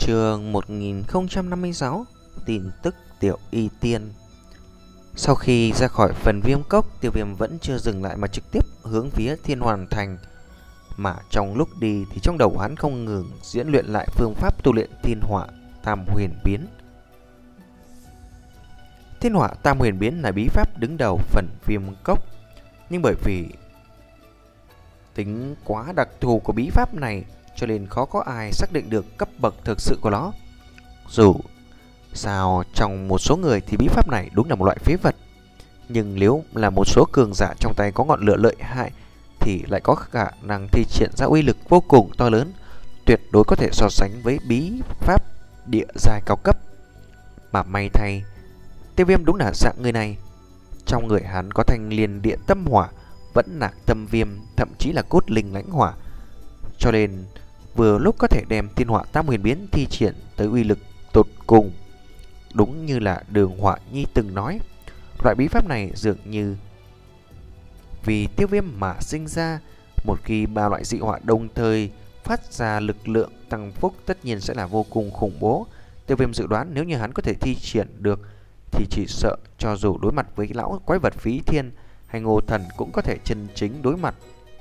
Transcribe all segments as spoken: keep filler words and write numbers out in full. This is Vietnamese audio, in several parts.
Chương một nghìn không trăm năm mươi sáu. Tin tức Tiểu Y Tiên. Sau khi ra khỏi phần viêm cốc, Tiêu Viêm vẫn chưa dừng lại mà trực tiếp hướng phía Thiên Hoàn Thành. Mà trong lúc đi thì trong đầu hắn không ngừng diễn luyện lại phương pháp tu luyện Thiên Hỏa Tam Huyền Biến. Thiên Hỏa Tam Huyền Biến là bí pháp đứng đầu phần viêm cốc, nhưng bởi vì tính quá đặc thù của bí pháp này cho nên khó có ai xác định được cấp bậc thực sự của nó. Dù sao trong một số người thì bí pháp này đúng là một loại phế vật, nhưng nếu là một số cường giả trong tay có ngọn lửa lợi hại thì lại có khả năng thi triển ra uy lực vô cùng to lớn, tuyệt đối có thể so sánh với bí pháp địa giai cao cấp. Mà may thay, Tiêu Viêm đúng là dạng người này. Trong người hắn có thanh liên địa tâm hỏa, vẫn nạc tâm viêm, thậm chí là cốt linh lãnh hỏa, cho nên vừa lúc có thể đem Thiên Hỏa Tam Huyền Biến thi triển tới uy lực tột cùng. Đúng như là Đường Hỏa Nhi từng nói, loại bí pháp này dường như vì Tiêu Viêm mà sinh ra. Một khi ba loại dị hỏa đồng thời phát ra lực lượng tăng phúc, tất nhiên sẽ là vô cùng khủng bố. Tiêu Viêm dự đoán nếu như hắn có thể thi triển được thì chỉ sợ cho dù đối mặt với lão quái vật Phí Thiên hay Ngô Thần cũng có thể chân chính đối mặt,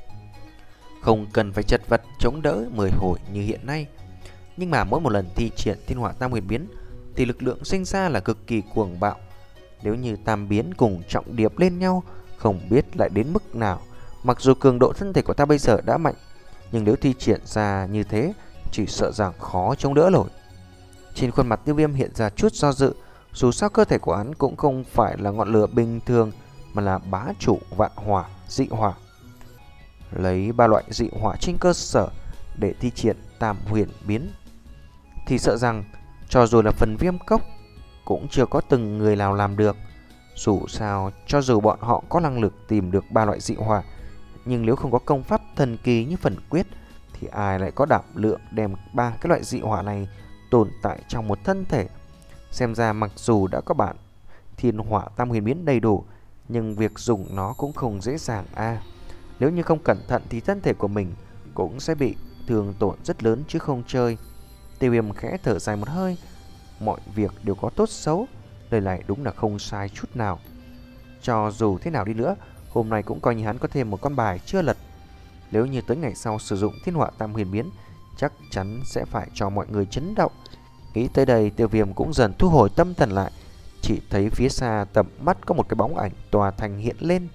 không cần phải chật vật chống đỡ mười hồi như hiện nay. Nhưng mà mỗi một lần thi triển Thiên Hỏa Tam Huyền Biến thì lực lượng sinh ra là cực kỳ cuồng bạo. Nếu như tam biến cùng trọng điệp lên nhau, không biết lại đến mức nào. Mặc dù cường độ thân thể của ta bây giờ đã mạnh, nhưng nếu thi triển ra như thế chỉ sợ rằng khó chống đỡ nổi. Trên khuôn mặt Tiêu Viêm hiện ra chút do dự. Dù sao cơ thể của hắn cũng không phải là ngọn lửa bình thường, mà là bá chủ vạn hỏa, dị hỏa. Lấy ba loại dị hỏa trên cơ sở để thi triển Tam Huyền Biến thì sợ rằng cho dù là phần viêm cốc cũng chưa có từng người nào làm được. Dù sao cho dù bọn họ có năng lực tìm được ba loại dị hỏa, nhưng nếu không có công pháp thần kỳ như phần quyết thì ai lại có đảm lượng đem ba cái loại dị hỏa này tồn tại trong một thân thể. Xem ra mặc dù đã có bản Thiên Hỏa Tam Huyền Biến đầy đủ, nhưng việc dùng nó cũng không dễ dàng a. À, nếu như không cẩn thận thì thân thể của mình cũng sẽ bị thương tổn rất lớn chứ không chơi. Tiêu Viêm khẽ thở dài một hơi. Mọi việc đều có tốt xấu, lời này đúng là không sai chút nào. Cho dù thế nào đi nữa, hôm nay cũng coi như hắn có thêm một con bài chưa lật. Nếu như tới ngày sau sử dụng Thiên Hỏa Tam Huyền Biến, chắc chắn sẽ phải cho mọi người chấn động. Nghĩ tới đây, Tiêu Viêm cũng dần thu hồi tâm thần lại. Chỉ thấy phía xa tầm mắt có một cái bóng ảnh tòa thành hiện lên.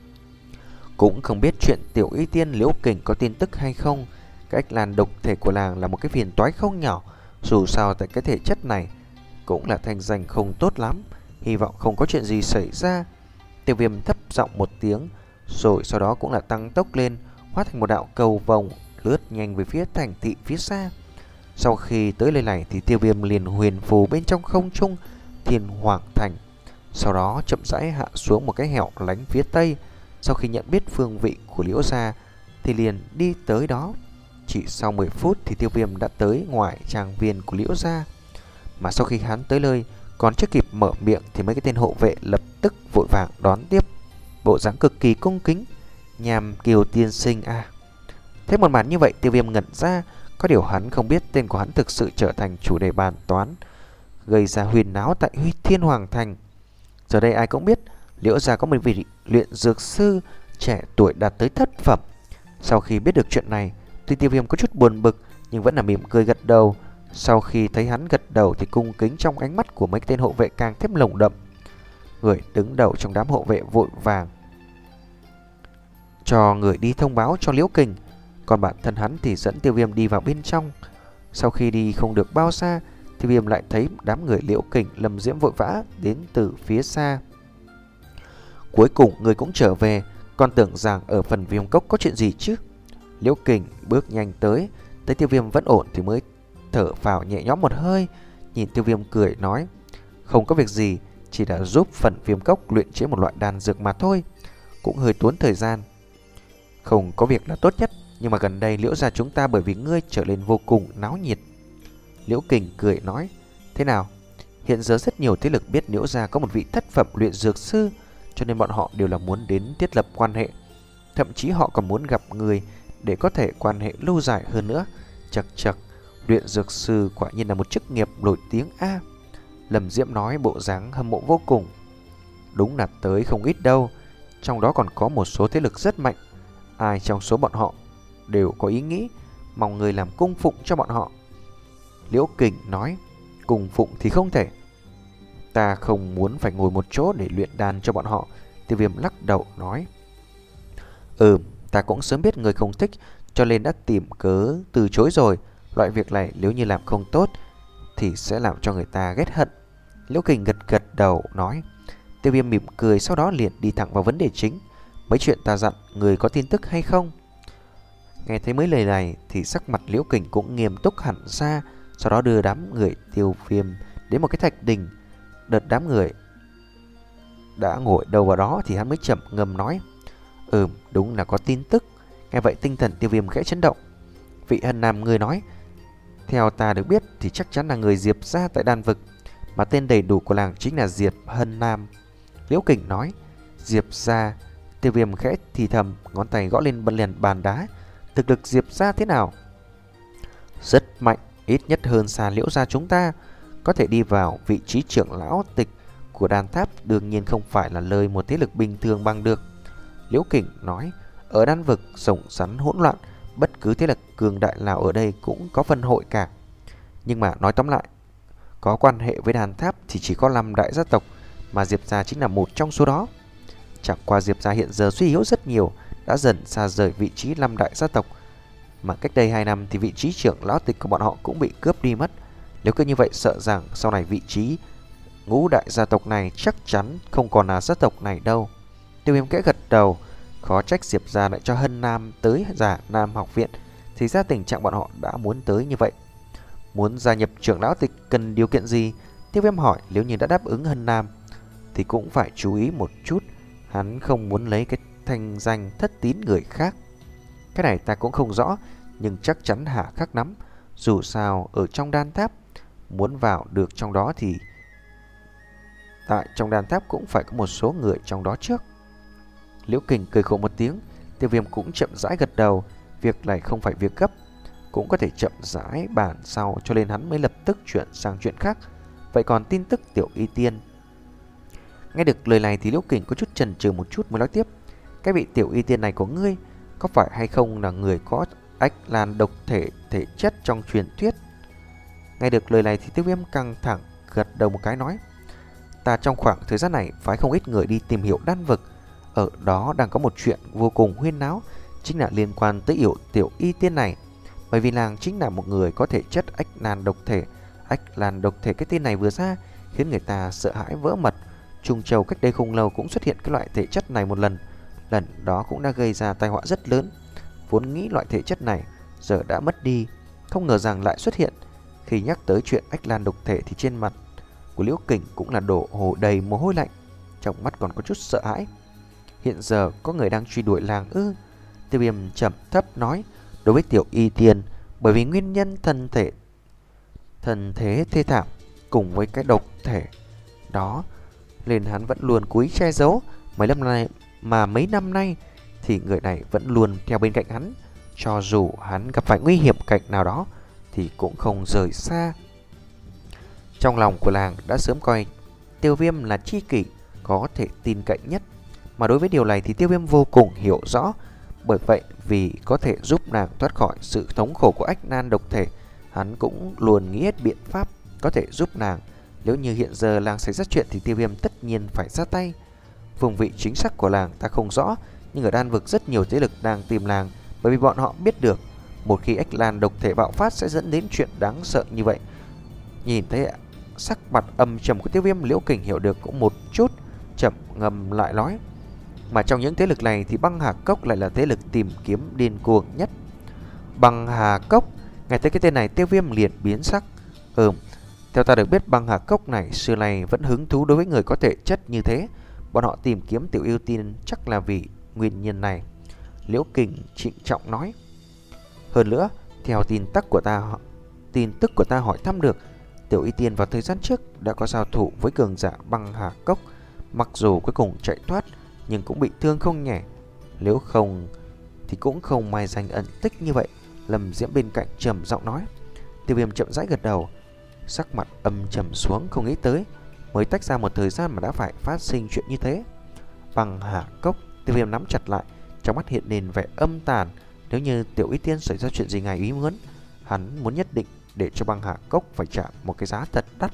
Cũng không biết chuyện Tiểu Y Tiên Liễu Kình có tin tức hay không. Cách làn độc thể của làng là một cái phiền toái không nhỏ. Dù sao tại cái thể chất này cũng là thành danh không tốt lắm. Hy vọng không có chuyện gì xảy ra. Tiêu Viêm thấp giọng một tiếng, rồi sau đó cũng là tăng tốc lên, hóa thành một đạo cầu vồng lướt nhanh về phía thành thị phía xa. Sau khi tới nơi này thì Tiêu Viêm liền huyền phù bên trong không trung Thiên Hoàng Thành, sau đó chậm rãi hạ xuống một cái hẻo lánh phía tây. Sau khi nhận biết phương vị của Liễu gia thì liền đi tới đó. Chỉ sau mười phút thì Tiêu Viêm đã tới ngoài trang viên của Liễu gia. Mà sau khi hắn tới nơi, còn chưa kịp mở miệng thì mấy cái tên hộ vệ lập tức vội vàng đón tiếp, bộ dáng cực kỳ cung kính. Nhàm Kiều tiên sinh à. Thấy một màn như vậy, Tiêu Viêm ngẩn ra. Có điều hắn không biết tên của hắn thực sự trở thành chủ đề bàn toán, gây ra huyền náo tại Huy Thiên Hoàng Thành. Giờ đây ai cũng biết Liễu gia có một vị luyện dược sư trẻ tuổi đạt tới thất phẩm. Sau khi biết được chuyện này, tuy Tiêu Viêm có chút buồn bực nhưng vẫn là mỉm cười gật đầu. Sau khi thấy hắn gật đầu thì cung kính trong ánh mắt của mấy tên hộ vệ càng thêm lồng đậm. Người đứng đầu trong đám hộ vệ vội vàng cho người đi thông báo cho Liễu Kình, còn bản thân hắn thì dẫn Tiêu Viêm đi vào bên trong. Sau khi đi không được bao xa, Tiêu Viêm lại thấy đám người Liễu Kình, Lâm Diễm vội vã đến từ phía xa. Cuối cùng người cũng trở về, còn tưởng rằng ở phần viêm cốc có chuyện gì chứ. Liễu Kình bước nhanh tới, thấy Tiêu Viêm vẫn ổn thì mới thở phào nhẹ nhõm một hơi. Nhìn Tiêu Viêm cười nói, không có việc gì, chỉ là giúp phần viêm cốc luyện chế một loại đan dược mà thôi, cũng hơi tốn thời gian. Không có việc là tốt nhất, nhưng mà gần đây Liễu gia chúng ta bởi vì ngươi trở nên vô cùng náo nhiệt. Liễu Kình cười nói, thế nào? Hiện giờ rất nhiều thế lực biết Liễu gia có một vị thất phẩm luyện dược sư, cho nên bọn họ đều là muốn đến thiết lập quan hệ. Thậm chí họ còn muốn gặp người để có thể quan hệ lâu dài hơn nữa. Chật chật, Luyện dược sư quả nhiên là một chức nghiệp nổi tiếng a. À, Lâm Diễm nói bộ dáng hâm mộ vô cùng. Đúng là tới không ít đâu, trong đó còn có một số thế lực rất mạnh. Ai trong số bọn họ đều có ý nghĩ mong người làm cung phụng cho bọn họ. Liễu Kình nói, cung phụng thì không thể. Ta không muốn phải ngồi một chỗ để luyện đan cho bọn họ. Tiêu Viêm lắc đầu nói, Ừ, ta cũng sớm biết người không thích, cho nên đã tìm cớ từ chối rồi. Loại việc này nếu như làm không tốt thì sẽ làm cho người ta ghét hận. Liễu Kình gật gật đầu nói. Tiêu Viêm mỉm cười, sau đó liền đi thẳng vào vấn đề chính. Mấy chuyện ta dặn, người có tin tức hay không? Nghe thấy mấy lời này thì sắc mặt Liễu Kình cũng nghiêm túc hẳn ra. Sau đó đưa đám người Tiêu Viêm đến một cái thạch đình. Đợt đám người đã ngồi đầu vào đó thì hắn mới chậm ngâm nói, Ừm, đúng là có tin tức. Nghe vậy tinh thần Tiêu Viêm khẽ chấn động. Vị Hân Nam ngươi nói, theo ta được biết thì chắc chắn là người Diệp gia tại Đan Vực, mà tên đầy đủ của làng chính là Diệp Hân Nam. Liễu Kình nói, Diệp gia. Tiêu Viêm khẽ thì thầm, ngón tay gõ lên liền bàn đá. Thực lực Diệp gia thế nào? Rất mạnh, ít nhất hơn xa Liễu gia chúng ta. Có thể đi vào vị trí trưởng lão tịch của đan tháp đương nhiên không phải là lời một thế lực bình thường bằng được. Liễu Kình nói, ở Đan Vực rộng rắn hỗn loạn, bất cứ thế lực cường đại nào ở đây cũng có phần hội cả. Nhưng mà nói tóm lại, có quan hệ với đan tháp thì chỉ có năm đại gia tộc, mà Diệp gia chính là một trong số đó. Chẳng qua Diệp gia hiện giờ suy yếu rất nhiều, đã dần xa rời vị trí năm đại gia tộc, mà cách đây hai năm thì vị trí trưởng lão tịch của bọn họ cũng bị cướp đi mất. Nếu cứ như vậy sợ rằng sau này vị trí ngũ đại gia tộc này chắc chắn không còn là gia tộc này đâu. Tiêu Viêm kẽ gật đầu, khó trách Diệp gia lại cho Hân Nam tới Giả Nam học viện, thì ra tình trạng bọn họ đã muốn tới như vậy. Muốn gia nhập trưởng lão tịch cần điều kiện gì? Tiêu Viêm hỏi. Nếu như đã đáp ứng Hân Nam thì cũng phải chú ý một chút, hắn không muốn lấy cái thanh danh thất tín người khác. Cái này ta cũng không rõ, nhưng chắc chắn Hà Khắc nắm. Dù sao ở trong đan tháp, muốn vào được trong đó thì tại trong đan tháp cũng phải có một số người trong đó trước. Liễu Kình cười khổ một tiếng. Tiêu Viêm cũng chậm rãi gật đầu. Việc này không phải việc gấp, cũng có thể chậm rãi bàn sau, cho nên hắn mới lập tức chuyển sang chuyện khác. Vậy còn tin tức Tiểu Y Tiên? Nghe được lời này thì Liễu Kình có chút chần chừ một chút mới nói tiếp. Cái vị Tiểu Y Tiên này của ngươi có phải hay không là người có ách lan độc thể thể chất trong truyền thuyết? Nghe được lời này thì Tiêu Viêm căng thẳng, gật đầu một cái nói, ta trong khoảng thời gian này phái không ít người đi tìm hiểu đan vực. Ở đó đang có một chuyện vô cùng huyên náo, chính là liên quan tới yểu Tiểu Y Tiên này. Bởi vì nàng chính là một người có thể chất ách lan độc thể. Ách lan độc thể, cái tên này vừa ra khiến người ta sợ hãi vỡ mật. Trung Châu cách đây không lâu cũng xuất hiện cái loại thể chất này một lần. Lần đó cũng đã gây ra tai họa rất lớn. Vốn nghĩ loại thể chất này giờ đã mất đi, không ngờ rằng lại xuất hiện. Khi nhắc tới chuyện ách lan độc thể thì trên mặt của Liễu Kình cũng là đổ hồ đầy mồ hôi lạnh, trong mắt còn có chút sợ hãi. Hiện giờ có người đang truy đuổi làng ư? Tiêu Viêm trầm thấp nói. Đối với Tiểu Y Tiên, bởi vì nguyên nhân thân thể thần thế thê thảm cùng với cái độc thể đó, nên hắn vẫn luôn cúi che giấu. Mấy năm nay mà mấy năm nay thì người này vẫn luôn theo bên cạnh hắn, cho dù hắn gặp phải nguy hiểm cảnh nào đó thì cũng không rời xa. Trong lòng của làng đã sớm coi Tiêu Viêm là tri kỷ có thể tin cậy nhất, mà đối với điều này thì Tiêu Viêm vô cùng hiểu rõ. Bởi vậy vì có thể giúp nàng thoát khỏi sự thống khổ của ách nan độc thể, hắn cũng luôn nghĩ hết biện pháp có thể giúp nàng. Nếu như hiện giờ làng xảy ra chuyện thì Tiêu Viêm tất nhiên phải ra tay. Vùng vị chính xác của làng ta không rõ, nhưng ở Đan Vực rất nhiều thế lực đang tìm làng, bởi vì bọn họ biết được một khi ách lan độc thể bạo phát sẽ dẫn đến chuyện đáng sợ như vậy. Nhìn thấy sắc mặt âm trầm của Tiêu Viêm, Liễu Kình hiểu được cũng một chút, chậm ngầm lại nói, mà trong những thế lực này thì Băng Hà Cốc lại là thế lực tìm kiếm điên cuồng nhất. Băng Hà Cốc? Nghe thấy cái tên này Tiêu Viêm liền biến sắc. Ừm, theo ta được biết Băng Hà Cốc này xưa nay vẫn hứng thú đối với người có thể chất như thế. Bọn họ tìm kiếm Tiểu Y Tiên chắc là vì nguyên nhân này. Liễu Kình trịnh trọng nói. Hơn nữa, theo tin tức của ta tin tức của ta hỏi thăm được, Tiểu Y Tiên vào thời gian trước đã có giao thủ với cường giả Băng Hà Cốc. Mặc dù cuối cùng chạy thoát nhưng cũng bị thương không nhẹ. Nếu không thì cũng không mai danh ẩn tích như vậy. Lâm Diễm bên cạnh trầm giọng nói. Tiêu Viêm chậm rãi gật đầu, sắc mặt âm trầm xuống, không nghĩ tới mới tách ra một thời gian mà đã phải phát sinh chuyện như thế. Băng Hà Cốc, Tiêu Viêm nắm chặt lại, trong mắt hiện lên vẻ âm tàn. Nếu như Tiểu Y Tiên xảy ra chuyện gì ngoài ý muốn, hắn muốn nhất định để cho Băng Hà Cốc phải trả một cái giá thật đắt.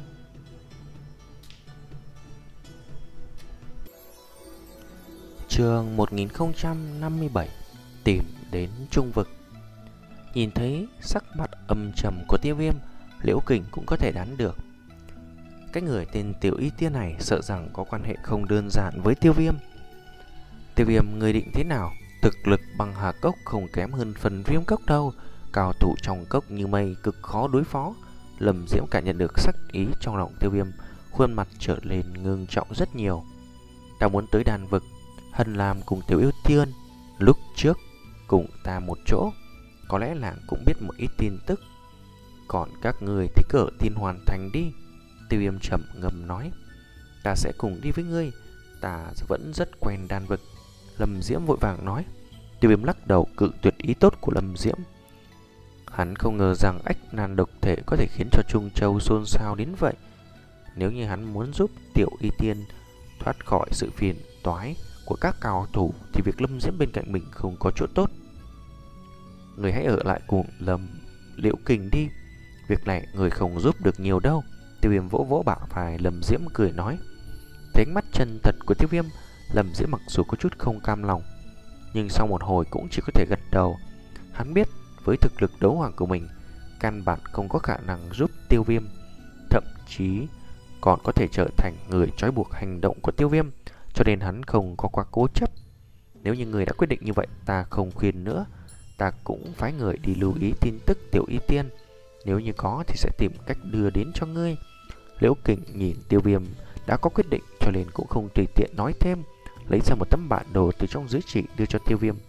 Chương một nghìn không trăm năm mươi bảy, tìm đến Trung Vực. Nhìn thấy sắc mặt âm trầm của Tiêu Viêm, Liễu Kình cũng có thể đoán được cái người tên Tiểu Y Tiên này sợ rằng có quan hệ không đơn giản với Tiêu Viêm. Tiêu Viêm, người định thế nào? Thực lực Băng Hà Cốc không kém hơn phần Viêm Cốc đâu. Cao thủ trong cốc như mây, cực khó đối phó. Lâm Diễm cảm nhận được sắc ý trong lòng Tiêu Viêm, khuôn mặt trở lên ngưng trọng rất nhiều. Ta muốn tới đàn vực. Hân Lam cùng Tiểu Yêu Tiên lúc trước cùng ta một chỗ, có lẽ là cũng biết một ít tin tức. Còn các người thì cứ ở Thiên Hoàn Thành đi. Tiêu Viêm trầm ngâm nói. Ta sẽ cùng đi với ngươi, ta vẫn rất quen đan vực. Lâm Diễm vội vàng nói. Tiêu Viêm lắc đầu cự tuyệt ý tốt của Lâm Diễm. Hắn không ngờ rằng ách nan độc thể có thể khiến cho Trung Châu xôn xao đến vậy. Nếu như hắn muốn giúp Tiểu Y Tiên thoát khỏi sự phiền toái của các cao thủ thì việc Lâm Diễm bên cạnh mình không có chỗ tốt. Người hãy ở lại cùng Lâm Liễu Kình đi, việc này người không giúp được nhiều đâu. Tiêu Viêm vỗ vỗ bả vai Lâm Diễm cười nói. Thấy ánh mắt chân thật của Tiêu Viêm, Lâm Diễm mặc dù có chút không cam lòng, nhưng sau một hồi cũng chỉ có thể gật đầu. Hắn biết với thực lực đấu hoàng của mình, căn bản không có khả năng giúp Tiêu Viêm, thậm chí còn có thể trở thành người trói buộc hành động của Tiêu Viêm, cho nên hắn không có quá cố chấp. Nếu như người đã quyết định như vậy, ta không khuyên nữa. Ta cũng phái người đi lưu ý tin tức Tiểu Y Tiên, nếu như có thì sẽ tìm cách đưa đến cho ngươi. Liễu Kình nhìn Tiêu Viêm đã có quyết định cho nên cũng không tùy tiện nói thêm, lấy ra một tấm bản đồ từ trong giới chỉ đưa cho Tiêu Viêm.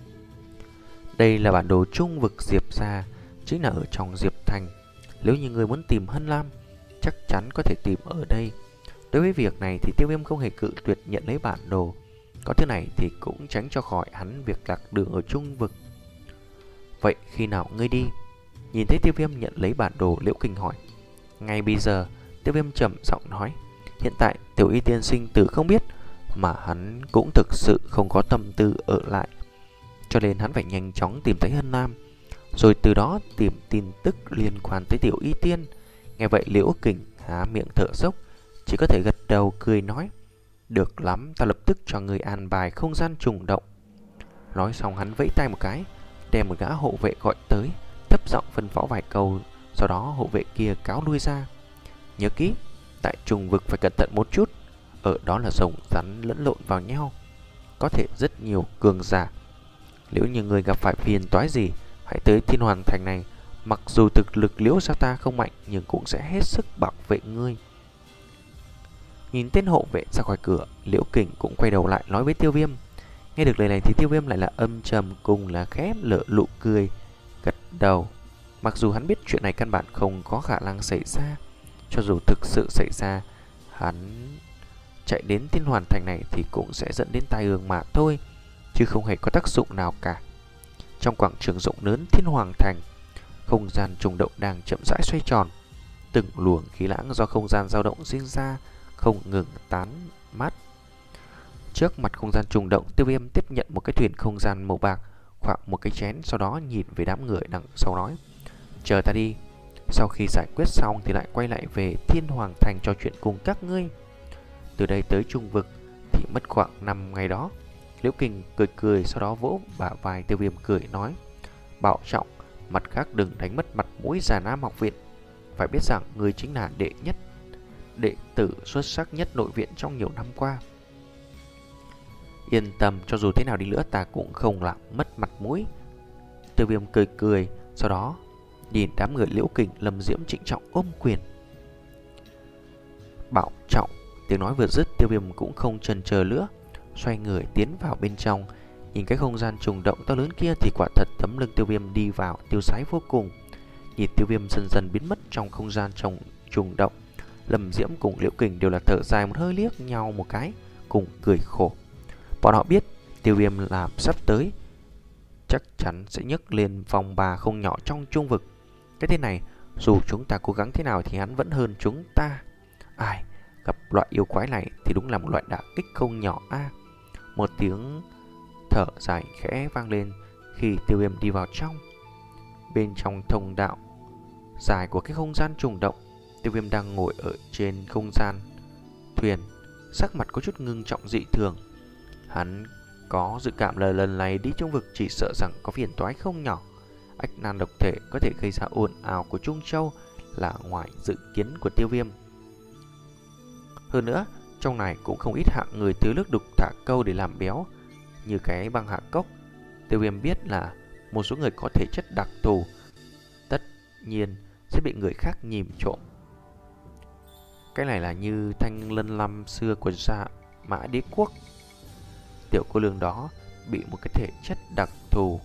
Đây là bản đồ Trung Vực Diệp gia, chính là ở trong Diệp Thành. Nếu như người muốn tìm Hân Lam, chắc chắn có thể tìm ở đây. Đối với việc này thì Tiêu Viêm không hề cự tuyệt nhận lấy bản đồ. Có thứ này thì cũng tránh cho khỏi hắn việc lạc đường ở Trung Vực. Vậy khi nào ngươi đi? Nhìn thấy Tiêu Viêm nhận lấy bản đồ, Liễu Kình hỏi. Ngay bây giờ, Tiêu Viêm trầm giọng nói. Hiện tại Tiểu Y Tiên sinh tử không biết, mà hắn cũng thực sự không có tâm tư ở lại, cho nên hắn phải nhanh chóng tìm thấy Hân Lam, rồi từ đó tìm tin tức liên quan tới Tiểu Y Tiên. Nghe vậy Liễu Kình há miệng thở dốc, chỉ có thể gật đầu cười nói. Được lắm, ta lập tức cho người an bài không gian trùng động. Nói xong hắn vẫy tay một cái, đem một gã hộ vệ gọi tới, thấp giọng phân phó vài câu. Sau đó hộ vệ kia cáo lui ra. Nhớ kỹ, tại Trùng Vực phải cẩn thận một chút, ở đó là rồng rắn lẫn lộn vào nhau, có thể rất nhiều cường giả. Nếu như người gặp phải phiền toái gì, hãy tới Thiên Hoàn Thành này. Mặc dù thực lực Liễu gia ta không mạnh, nhưng cũng sẽ hết sức bảo vệ ngươi. Nhìn tên hộ vệ ra khỏi cửa, Liễu Kình cũng quay đầu lại nói với Tiêu Viêm. Nghe được lời này thì Tiêu Viêm lại là âm trầm cùng là khẽ lở nụ cười, gật đầu. Mặc dù hắn biết chuyện này căn bản không có khả năng xảy ra, cho dù thực sự xảy ra, hắn chạy đến Thiên Hoàn Thành này thì cũng sẽ dẫn đến tai ương mà thôi, chứ không hề có tác dụng nào cả. Trong quảng trường rộng lớn Thiên Hoàng Thành, không gian trùng động đang chậm rãi xoay tròn. Từng luồng khí lãng do không gian dao động sinh ra không ngừng tán mát. Trước mặt không gian trùng động, Tiêu Viêm tiếp nhận một cái thuyền không gian màu bạc, khoảng một cái chén, sau đó nhìn về đám người đằng sau nói. Chờ ta đi, sau khi giải quyết xong thì lại quay lại về Thiên Hoàng Thành trò chuyện cùng các ngươi. Từ đây tới Trung Vực thì mất khoảng năm ngày đó. Liễu Kình cười cười, sau đó vỗ bả vai Tiêu Viêm cười nói. Bảo trọng, mặt khác đừng đánh mất mặt mũi Già Nam học viện. Phải biết rằng người chính là đệ nhất đệ tử xuất sắc nhất nội viện trong nhiều năm qua. Yên tâm, cho dù thế nào đi nữa ta cũng không làm mất mặt mũi. Tiêu Viêm cười cười, sau đó nhìn đám người Liễu Kình, Lâm Diễm trịnh trọng ôm quyền. Bảo trọng. Tiếng nói vừa dứt, Tiêu Viêm cũng không chần chờ nữa, xoay người tiến vào bên trong. Nhìn cái không gian trùng động to lớn kia thì quả thật tấm lưng Tiêu Viêm đi vào tiêu sái vô cùng. Nhìn Tiêu Viêm dần dần biến mất trong không gian trong trùng động, Lâm Diễm cùng Liễu Kình đều là thở dài một hơi, liếc nhau một cái, cùng cười khổ. Bọn họ biết Tiêu Viêm làm sắp tới chắc chắn sẽ nhấc lên phòng bà không nhỏ trong Trung Vực. Cái tên này Dù chúng ta cố gắng thế nào thì hắn vẫn hơn chúng ta. Ai, gặp loại yêu quái này thì đúng là một loại đả kích không nhỏ a. À, một tiếng thở dài khẽ vang lên khi Tiêu Viêm đi vào trong. Bên trong thông đạo dài của cái không gian trùng động, Tiêu Viêm đang ngồi ở trên không gian thuyền, sắc mặt có chút ngưng trọng dị thường. Hắn có dự cảm là lần này đi trung vực chỉ sợ rằng có phiền toái không nhỏ. Ách nan độc thể có thể gây ra ồn ào của Trung Châu là ngoài dự kiến của Tiêu Viêm. Hơn nữa, trong này cũng không ít hạng người tưới nước đục thả câu để làm béo, như cái băng hạ cốc. Tiêu Viêm biết là một số người có thể chất đặc thù, tất nhiên sẽ bị người khác nhìn trộm. Cái này là như Thanh Lân Lâm xưa của Dạ Mã Đế Quốc. Tiểu cô nương đó bị một cái thể chất đặc thù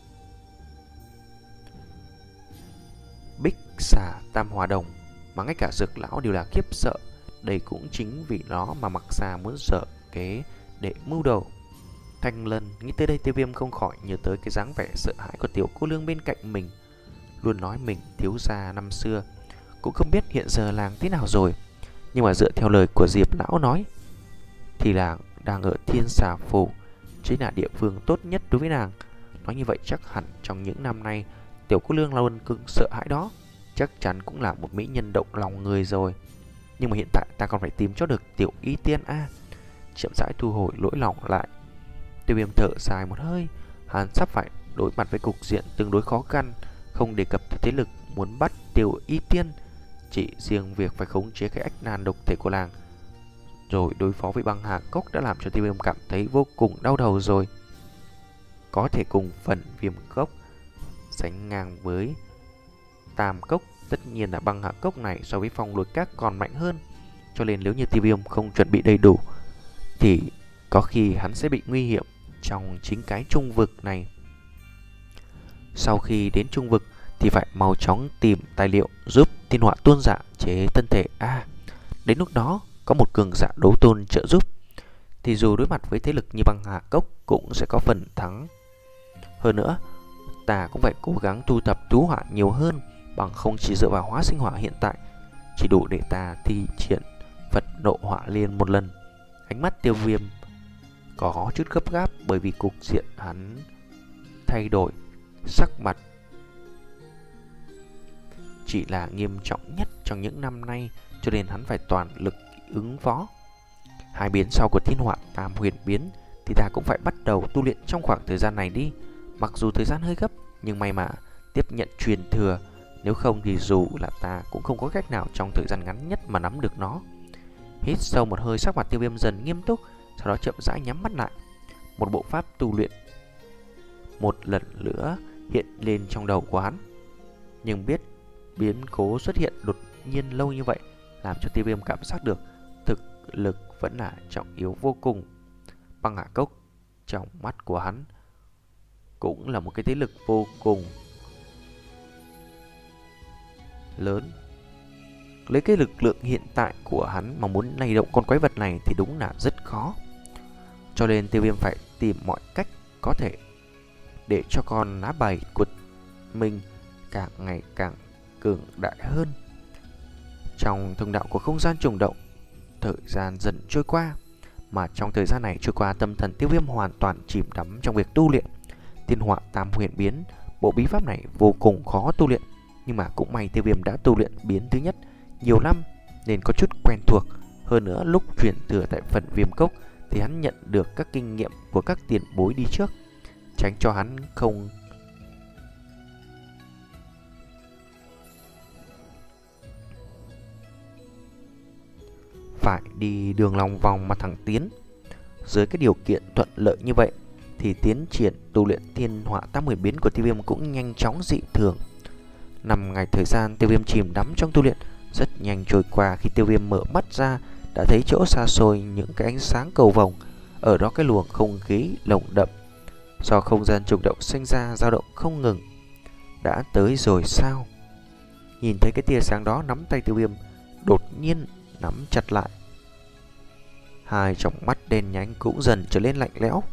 Bích Xà Tam Hòa Đồng mà ngay cả Dược lão đều là khiếp sợ. Đây cũng chính vì nó mà Mặc Xà muốn dở kế để mưu đồ. Thanh Lân nghĩ tới đây, Tiêu Viêm không khỏi nhớ tới cái dáng vẻ sợ hãi của tiểu cô nương bên cạnh mình, luôn nói mình thiếu gia năm xưa. Cũng không biết hiện giờ làng thế nào rồi, nhưng mà dựa theo lời của Diệp lão nói thì làng đang ở Thiên Xà Phủ, chính là địa phương tốt nhất đối với nàng. Nói như vậy chắc hẳn trong những năm nay tiểu cô nương luôn cưng sợ hãi đó chắc chắn cũng là một mỹ nhân động lòng người rồi. Nhưng mà hiện tại ta còn phải tìm cho được tiểu y tiên a. À, chậm rãi thu hồi lỗi lòng lại, Tiêu Viêm thở dài một hơi. Hắn sắp phải đối mặt với cục diện tương đối khó khăn, không đề cập tới thế lực muốn bắt tiểu y tiên, chỉ riêng việc phải khống chế cái ách nan độc thể của làng rồi đối phó với băng hà cốc đã làm cho Tiêu Viêm cảm thấy vô cùng đau đầu rồi. Có thể cùng phần viêm cốc sánh ngang với tam cốc, tất nhiên là băng hạ cốc này so với phong lôi các còn mạnh hơn. Cho nên nếu như Tiêu Viêm không chuẩn bị đầy đủ thì có khi hắn sẽ bị nguy hiểm trong chính cái trung vực này. Sau khi đến trung vực thì phải mau chóng tìm tài liệu giúp thiên họa tôn giả chế thân thể a. À, đến lúc đó có một cường giả đấu tôn trợ giúp thì dù đối mặt với thế lực như băng hạ cốc cũng sẽ có phần thắng. Hơn nữa, ta cũng phải cố gắng tu tập tú hỏa nhiều hơn, bằng không chỉ dựa vào hóa sinh hỏa hiện tại chỉ đủ để ta thi triển Phật nộ hỏa liên một lần. Ánh mắt Tiêu Viêm có chút gấp gáp bởi vì cục diện hắn thay đổi, sắc mặt chỉ là nghiêm trọng nhất trong những năm nay, cho nên hắn phải toàn lực ứng phó. Hai biến sau của thiên họa tam huyền biến thì ta cũng phải bắt đầu tu luyện trong khoảng thời gian này đi. Mặc dù thời gian hơi gấp nhưng may mà tiếp nhận truyền thừa, nếu không thì dù là ta cũng không có cách nào trong thời gian ngắn nhất mà nắm được nó. Hít sâu một hơi, sắc mặt Tiêu Viêm dần nghiêm túc, sau đó chậm rãi nhắm mắt lại. Một bộ pháp tu luyện một lần nữa hiện lên trong đầu của hắn. Nhưng biết biến cố xuất hiện đột nhiên lâu như vậy làm cho Tiêu Viêm cảm giác được thực lực vẫn là trọng yếu vô cùng. Băng hạ cốc trong mắt của hắn cũng là một cái thế lực vô cùng lớn. Lấy cái lực lượng hiện tại của hắn mà muốn lay động con quái vật này thì đúng là rất khó. Cho nên Tiêu Viêm phải tìm mọi cách có thể để cho con lá bài của mình càng ngày càng cường đại hơn. Trong thông đạo của không gian trùng động, thời gian dần trôi qua. Mà trong thời gian này trôi qua, tâm thần Tiêu Viêm hoàn toàn chìm đắm trong việc tu luyện thiên họa tam huyền biến. Bộ bí pháp này vô cùng khó tu luyện, nhưng mà cũng may Tiêu Viêm đã tu luyện biến thứ nhất nhiều năm nên có chút quen thuộc. Hơn nữa lúc chuyển thừa tại phần viêm cốc thì hắn nhận được các kinh nghiệm của các tiền bối đi trước, tránh cho hắn không phải đi đường lòng vòng mà thẳng tiến. Dưới cái điều kiện thuận lợi như vậy thì tiến triển tu luyện thiên họa tam huyền biến của Tiêu Viêm cũng nhanh chóng dị thường. Năm ngày thời gian Tiêu Viêm chìm đắm trong tu luyện rất nhanh trôi qua. Khi Tiêu Viêm mở mắt ra đã thấy chỗ xa xôi những cái ánh sáng cầu vồng, ở đó cái luồng không khí lồng đậm do không gian trùng động sinh ra dao động không ngừng. Đã tới rồi sao? Nhìn thấy cái tia sáng đó, nắm tay Tiêu Viêm đột nhiên nắm chặt lại. Hai tròng mắt đen nhánh cũng dần trở lên lạnh lẽo.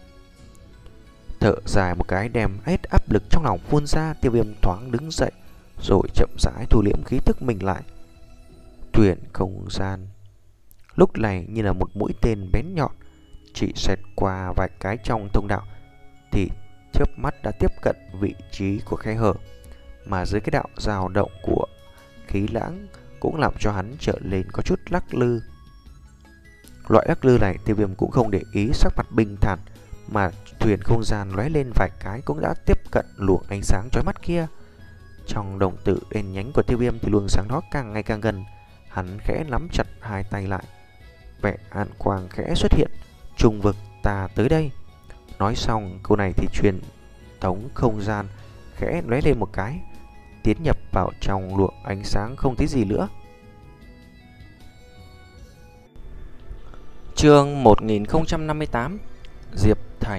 Thở dài một cái đem hết áp lực trong lòng phun ra, Tiêu Viêm thoáng đứng dậy, rồi chậm rãi thu liễm khí tức mình lại. Thuyền không gian lúc này như là một mũi tên bén nhọn, chỉ xẹt qua vài cái trong thông đạo thì chớp mắt đã tiếp cận vị trí của khe hở, mà dưới cái đạo dao động của khí lãng cũng làm cho hắn trở lên có chút lắc lư. Loại lắc lư này Tiêu Viêm cũng không để ý, sắc mặt bình thản, mà thuyền không gian lóe lên vài cái cũng đã tiếp cận luồng ánh sáng chói mắt kia. Trong đồng tử đen nhánh của Tiêu Viêm thì luồng sáng đó càng ngày càng gần. Hắn khẽ nắm chặt hai tay lại, vẻ an quang khẽ xuất hiện. Trùng vực ta tới đây. Nói xong câu này thì truyền tống không gian khẽ lóe lên một cái, tiến nhập vào trong luồng ánh sáng không thấy gì nữa. Chương một nghìn không trăm năm mươi tám, Diệp Thành.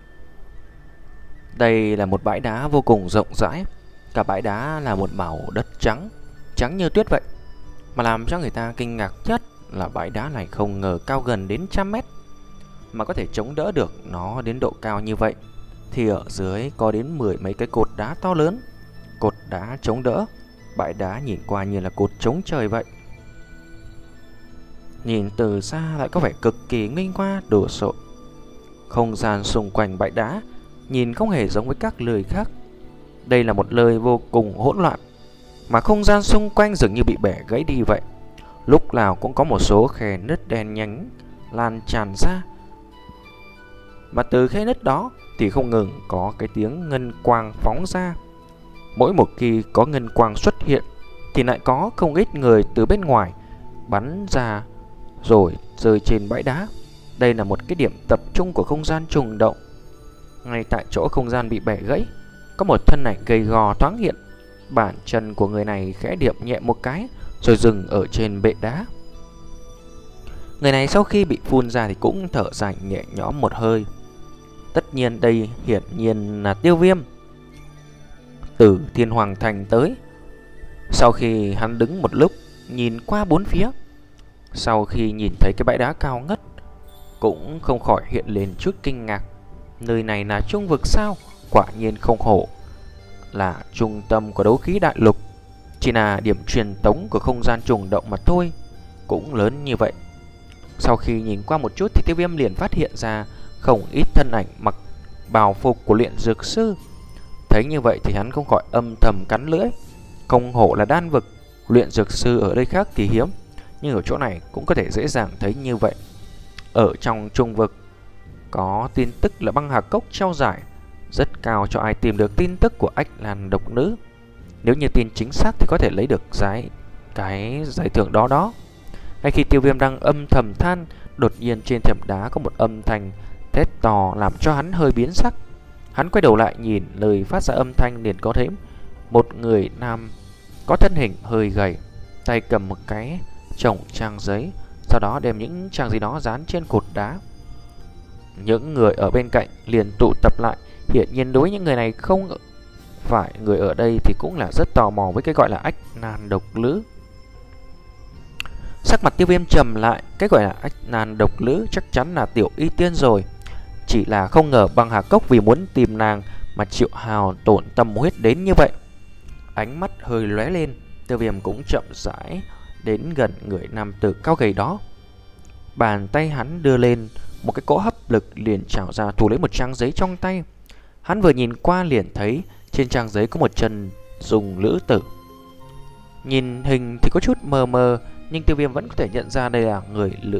Đây là một bãi đá vô cùng rộng rãi. Cả bãi đá là một màu đất trắng, trắng như tuyết vậy. Mà làm cho người ta kinh ngạc nhất là bãi đá này không ngờ cao gần đến trăm mét, mà có thể chống đỡ được nó đến độ cao như vậy. Thì ở dưới có đến mười mấy cái cột đá to lớn, cột đá chống đỡ. Bãi đá nhìn qua như là cột chống trời vậy. Nhìn từ xa lại có vẻ cực kỳ nghênh qua đồ sộ. Không gian xung quanh bãi đá nhìn không hề giống với các nơi khác. Đây là một nơi vô cùng hỗn loạn, mà không gian xung quanh dường như bị bẻ gãy đi vậy. Lúc nào cũng có một số khe nứt đen nhánh lan tràn ra, mà từ khe nứt đó thì không ngừng có cái tiếng ngân quang phóng ra. Mỗi một khi có ngân quang xuất hiện thì lại có không ít người từ bên ngoài bắn ra rồi rơi trên bãi đá. Đây là một cái điểm tập trung của không gian trùng động. Ngay tại chỗ không gian bị bẻ gãy, có một thân ảnh gầy gò thoáng hiện. Bàn chân của người này khẽ điểm nhẹ một cái rồi dừng ở trên bệ đá. Người này sau khi bị phun ra thì cũng thở dài nhẹ nhõm một hơi. Tất nhiên đây hiển nhiên là Tiêu Viêm từ Thiên Hoàng Thành tới. Sau khi hắn đứng một lúc nhìn qua bốn phía, sau khi nhìn thấy cái bãi đá cao ngất, cũng không khỏi hiện lên chút kinh ngạc. Nơi này là trung vực sao? Quả nhiên không hổ là trung tâm của đấu khí đại lục. Chỉ là điểm truyền tống của không gian trùng động mà thôi, cũng lớn như vậy. Sau khi nhìn qua một chút thì Tiêu Viêm liền phát hiện ra không ít thân ảnh mặc bào phục của luyện dược sư. Thấy như vậy thì hắn không khỏi âm thầm cắn lưỡi. Không hổ là đan vực, luyện dược sư ở đây khác thì hiếm, nhưng ở chỗ này cũng có thể dễ dàng thấy như vậy. Ở trong trung vực có tin tức là băng hà cốc trao giải rất cao cho ai tìm được tin tức của Ách Lan độc nữ. Nếu như tin chính xác thì có thể lấy được giải cái giải thưởng đó đó. Ngay khi Tiêu Viêm đang âm thầm than, đột nhiên trên thềm đá có một âm thanh thét to làm cho hắn hơi biến sắc. Hắn quay đầu lại nhìn lời phát ra âm thanh, liền có thấy một người nam có thân hình hơi gầy, tay cầm một cái chồng trang giấy, sau đó đem những trang giấy đó dán trên cột đá. Những người ở bên cạnh liền tụ tập lại. Hiển nhiên đối với những người này không phải người ở đây thì cũng là rất tò mò với cái gọi là Ách Nan độc lữ. Sắc mặt Tiêu Viêm trầm lại, cái gọi là Ách Nan độc lữ chắc chắn là Tiểu Y Tiên rồi. Chỉ là không ngờ băng hà cốc vì muốn tìm nàng mà chịu hào tổn tâm huyết đến như vậy. Ánh mắt hơi lóe lên, Tiêu Viêm cũng chậm rãi đến gần người nam tử cao gầy đó. Bàn tay hắn đưa lên, một cái cỗ hấp lực liền trào ra thu lấy một trang giấy trong tay. Hắn vừa nhìn qua liền thấy trên trang giấy có một chân dung nữ tử. Nhìn hình thì có chút mờ mờ, nhưng Tiêu Viêm vẫn có thể nhận ra đây là người nữ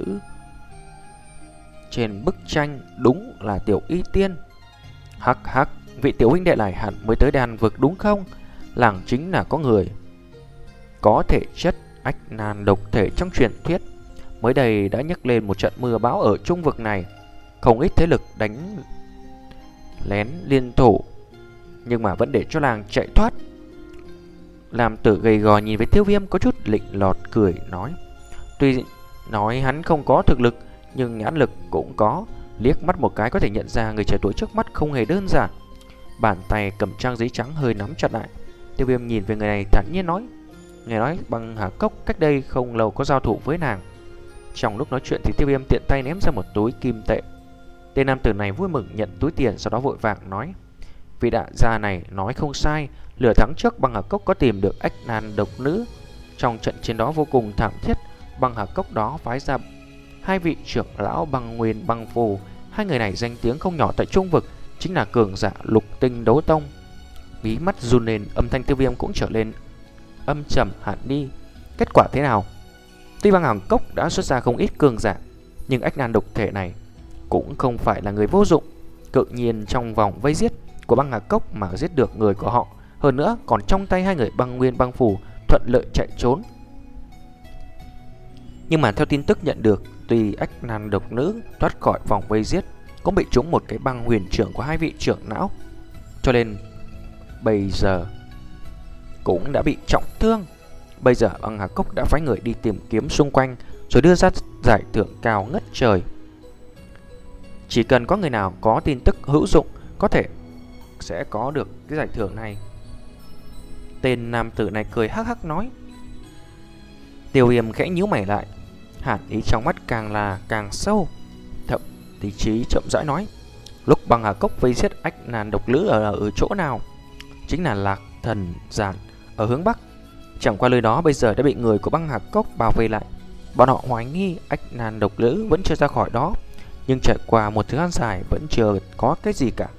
trên bức tranh, đúng là Tiểu Y Tiên. Hắc hắc, vị tiểu huynh đệ này hẳn mới tới đan vực đúng không? Làng chính là có người có thể chất Ách Nan độc thể trong truyền thuyết. Mới đây đã nhắc lên một trận mưa bão ở trung vực này, không ít thế lực đánh lén liên thủ, nhưng mà vẫn để cho làng chạy thoát. Làm tử gầy gò nhìn với Tiêu Viêm có chút lịnh lọt cười nói. Tuy nói hắn không có thực lực, nhưng nhãn lực cũng có. Liếc mắt một cái có thể nhận ra người trẻ tuổi trước mắt không hề đơn giản. Bàn tay cầm trang giấy trắng hơi nắm chặt lại. Tiêu Viêm nhìn về người này thản nhiên nói. Nghe nói băng hà cốc cách đây không lâu có giao thủ với nàng. Trong lúc nói chuyện thì Tiêu Viêm tiện tay ném ra một túi kim tệ. Tên nam tử này vui mừng nhận túi tiền, sau đó vội vàng nói. Vị đại gia này nói không sai, Lửa tháng trước Băng Hà Cốc có tìm được ách nan độc nữ. Trong trận chiến đó vô cùng thảm thiết, Băng Hà Cốc đó phái ra hai vị trưởng lão Băng Nguyên Băng Phù. Hai người này danh tiếng không nhỏ tại Trung Vực, chính là cường giả Lục Tinh Đấu Tông. Mí mắt run lên, âm thanh Tiêu Viêm cũng trở lên âm trầm hẳn đi. Kết quả thế nào? Tuy Băng Hà Cốc đã xuất ra không ít cường giả, nhưng ách nan độc thể này cũng không phải là người vô dụng. Tự nhiên trong vòng vây giết của Băng Hà Cốc mà giết được người của họ, hơn nữa còn trong tay hai người Băng Nguyên Băng Phù thuận lợi chạy trốn. Nhưng mà theo tin tức nhận được, tuy ách nan độc nữ thoát khỏi vòng vây giết, cũng bị trúng một cái băng huyền trưởng của hai vị trưởng lão, cho nên bây giờ cũng đã bị trọng thương. Bây giờ Băng Hà Cốc đã phái người đi tìm kiếm xung quanh, rồi đưa ra giải thưởng cao ngất trời. Chỉ cần có người nào có tin tức hữu dụng, có thể sẽ có được cái giải thưởng này. Tên nam tử này cười hắc hắc nói. Tiêu Viêm khẽ nhíu mày lại, hàn ý trong mắt càng là càng sâu. Thậm tí chí chậm rãi nói, lúc Băng Hà Cốc vây giết ách nan độc lữ ở, ở chỗ nào? Chính là Lạc Thần Giản ở hướng Bắc. Chẳng qua lời đó bây giờ đã bị người của Băng Hà Cốc bảo vệ lại. Bọn họ hoài nghi ách nan độc lữ vẫn chưa ra khỏi đó, nhưng trải qua một thời gian dài vẫn chưa có cái gì cả.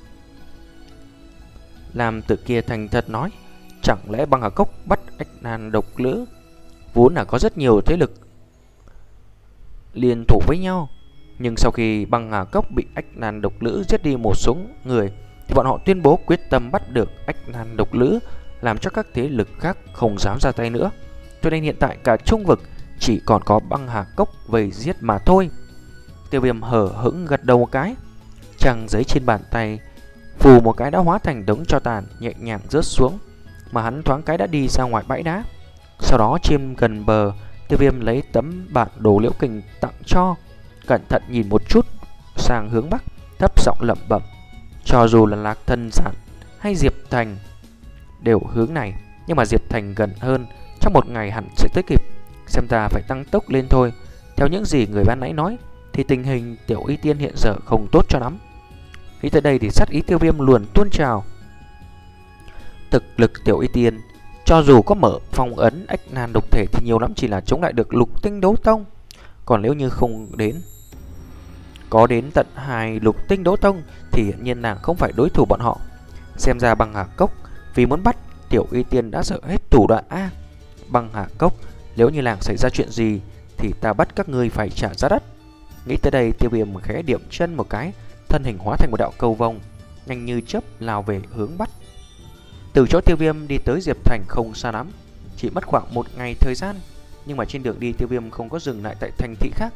Làm từ kia thành thật nói, chẳng lẽ Băng Hà Cốc bắt ách nan độc lữ? Vốn là có rất nhiều thế lực liên thủ với nhau, nhưng sau khi Băng Hà Cốc bị ách nan độc lữ giết đi một số người, thì bọn họ tuyên bố quyết tâm bắt được ách nan độc lữ, làm cho các thế lực khác không dám ra tay nữa. Cho nên hiện tại cả Trung Vực chỉ còn có Băng Hà Cốc vây giết mà thôi. Tiêu Viêm hở hững gật đầu một cái, trang giấy trên bàn tay phù một cái đã hóa thành đống tro tàn, nhẹ nhàng rớt xuống, mà hắn thoáng cái đã đi ra ngoài bãi đá. Sau đó chim gần bờ, Tiêu Viêm lấy tấm bản đồ Liễu Kình tặng cho, cẩn thận nhìn một chút sang hướng Bắc, thấp giọng lẩm bẩm, cho dù là Lạc Thần Giản hay Diệp Thành đều hướng này, nhưng mà Diệp Thành gần hơn, trong một ngày hẳn sẽ tới kịp, xem ta phải tăng tốc lên thôi. Theo những gì người ban nãy nói thì tình hình Tiểu Y Tiên hiện giờ không tốt cho lắm. Nghĩ tới đây thì sát ý Tiêu Viêm luồn tuôn trào. Thực lực Tiểu Y Tiên cho dù có mở phong ấn ách nan độc thể thì nhiều lắm chỉ là chống lại được Lục Tinh Đấu Tông. Còn nếu như không đến có đến tận hai Lục Tinh Đấu Tông thì hiện nhiên nàng không phải đối thủ bọn họ. Xem ra Băng Hà Cốc vì muốn bắt Tiểu Y Tiên đã dở hết thủ đoạn a. Băng Hà Cốc, nếu như làng xảy ra chuyện gì thì ta bắt các ngươi phải trả giá đắt. Nghĩ tới đây, Tiêu Viêm khẽ điểm chân một cái, thân hình hóa thành một đạo cầu vồng, nhanh như chớp lao về hướng Bắc. Từ chỗ Tiêu Viêm đi tới Diệp Thành không xa lắm, chỉ mất khoảng một ngày thời gian. Nhưng mà trên đường đi Tiêu Viêm không có dừng lại tại thành thị khác,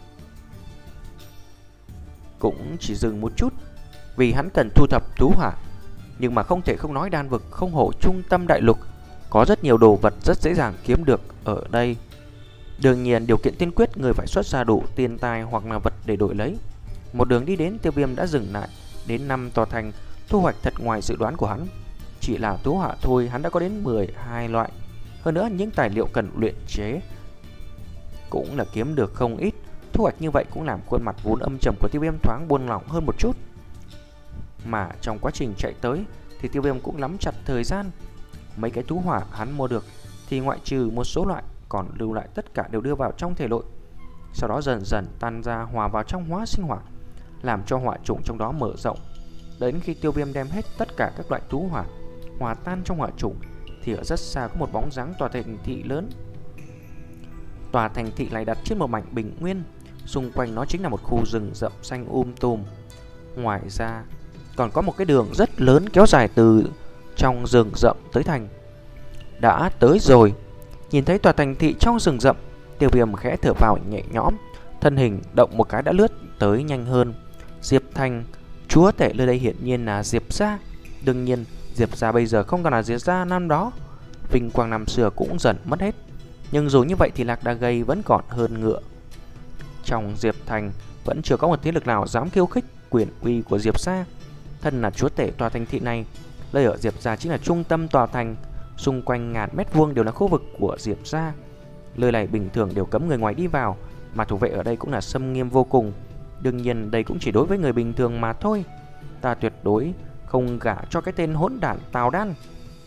cũng chỉ dừng một chút vì hắn cần thu thập thú hỏa. Nhưng mà không thể không nói đan vực không hổ trung tâm đại lục, có rất nhiều đồ vật rất dễ dàng kiếm được ở đây. Đương nhiên điều kiện tiên quyết người phải xuất ra đủ tiền tài hoặc là vật để đổi lấy. Một đường đi đến, Tiêu Viêm đã dừng lại đến năm tòa thành, thu hoạch thật ngoài dự đoán của hắn. Chỉ là thú hỏa thôi hắn đã có đến mười hai loại. Hơn nữa những tài liệu cần luyện chế cũng là kiếm được không ít. Thu hoạch như vậy cũng làm khuôn mặt vốn âm trầm của Tiêu Viêm thoáng buông lỏng hơn một chút. Mà trong quá trình chạy tới thì Tiêu Viêm cũng nắm chặt thời gian. Mấy cái thú hỏa hắn mua được thì ngoại trừ một số loại, còn lưu lại tất cả đều đưa vào trong thể nội, sau đó dần dần tan ra hòa vào trong hóa sinh hỏa, làm cho hỏa trùng trong đó mở rộng. Đến khi Tiêu Viêm đem hết tất cả các loại thú hỏa hòa tan trong hỏa trùng thì ở rất xa có một bóng dáng tòa thành thị lớn. Tòa thành thị này đặt trên một mảnh bình nguyên, xung quanh nó chính là một khu rừng rậm xanh um tùm. Ngoài ra còn có một cái đường rất lớn kéo dài từ trong rừng rậm tới thành. Đã tới rồi. Nhìn thấy tòa thành thị trong rừng rậm, Tiêu Viêm khẽ thở vào nhẹ nhõm, thân hình động một cái đã lướt tới nhanh hơn. Diệp Thành, chúa tể nơi đây hiện nhiên là Diệp gia. Đương nhiên Diệp gia bây giờ không còn là Diệp gia năm đó, vinh quang năm xưa cũng dần mất hết. Nhưng dù như vậy thì Lạc Đà Gầy vẫn còn hơn ngựa. Trong Diệp Thành vẫn chưa có một thế lực nào dám khiêu khích quyền uy của Diệp gia. Thân là chúa tể tòa thành thị này, nơi ở Diệp gia chính là trung tâm tòa thành, xung quanh ngàn mét vuông đều là khu vực của Diệp gia. Nơi này bình thường đều cấm người ngoài đi vào, mà thủ vệ ở đây cũng là xâm nghiêm vô cùng. Đương nhiên đây cũng chỉ đối với người bình thường mà thôi. Ta tuyệt đối không gả cho cái tên hỗn đản Tào Đan.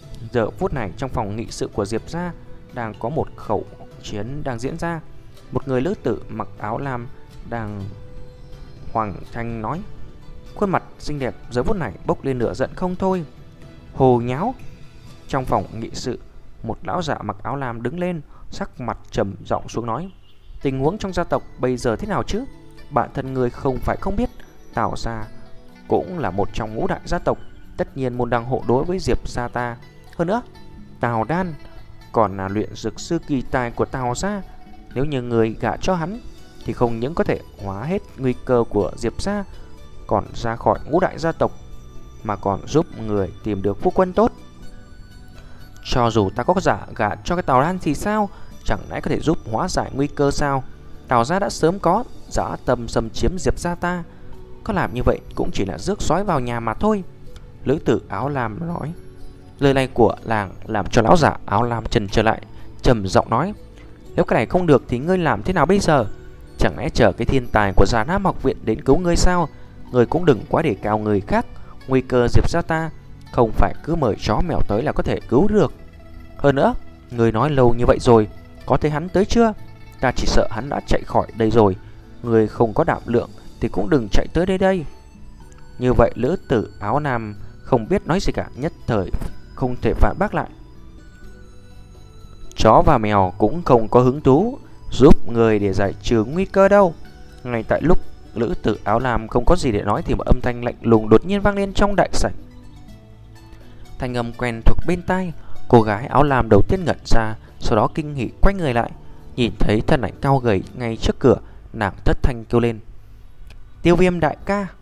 Giờ phút này trong phòng nghị sự của Diệp gia đang có một khẩu chiến đang diễn ra. Một người nữ tử mặc áo lam đang hoàng thanh nói, khuôn mặt xinh đẹp giờ phút này bốc lên lửa giận không thôi. Hồ nháo! Trong phòng nghị sự, một lão giả mặc áo lam đứng lên, sắc mặt trầm giọng xuống nói, tình huống trong gia tộc bây giờ thế nào chứ? Bản thân người không phải không biết, Tào gia cũng là một trong ngũ đại gia tộc, tất nhiên môn đăng hộ đối với Diệp gia ta. Hơn nữa, Tào Đan còn là luyện dược sư kỳ tài của Tào gia, nếu như người gả cho hắn thì không những có thể hóa hết nguy cơ của Diệp gia, còn ra khỏi ngũ đại gia tộc, mà còn giúp người tìm được phu quân tốt. Cho dù ta có giả gả cho cái Tào Đan thì sao, chẳng lẽ có thể giúp hóa giải nguy cơ sao? Tào gia đã sớm có dã tâm xâm chiếm Diệp gia ta, có làm như vậy cũng chỉ là rước sói vào nhà mà thôi. Lữ tử áo lam nói. Lời này của làng làm cho lão giả áo lam chần chờ lại, trầm giọng nói, nếu cái này không được thì ngươi làm thế nào bây giờ? Chẳng lẽ chờ cái thiên tài của Già Nam học viện đến cứu ngươi sao? Ngươi cũng đừng quá để cao người khác, nguy cơ Diệp gia ta không phải cứ mời chó mèo tới là có thể cứu được. Hơn nữa, ngươi nói lâu như vậy rồi, có thấy hắn tới chưa? Ta chỉ sợ hắn đã chạy khỏi đây rồi. Ngươi không có đảm lượng thì cũng đừng chạy tới đây đây. Như vậy lữ tử áo nam không biết nói gì cả, nhất thời không thể phản bác lại. Chó và mèo cũng không có hứng thú giúp người để giải trừ nguy cơ đâu. Ngay tại lúc lữ tử áo lam không có gì để nói thì một âm thanh lạnh lùng đột nhiên vang lên trong đại sảnh. Thanh âm quen thuộc bên tai. Cô gái áo lam đầu tiên ngẩn ra, sau đó kinh hỉ quay người lại, nhìn thấy thân ảnh cao gầy ngay trước cửa, nàng thất thanh kêu lên, Tiêu Viêm đại ca.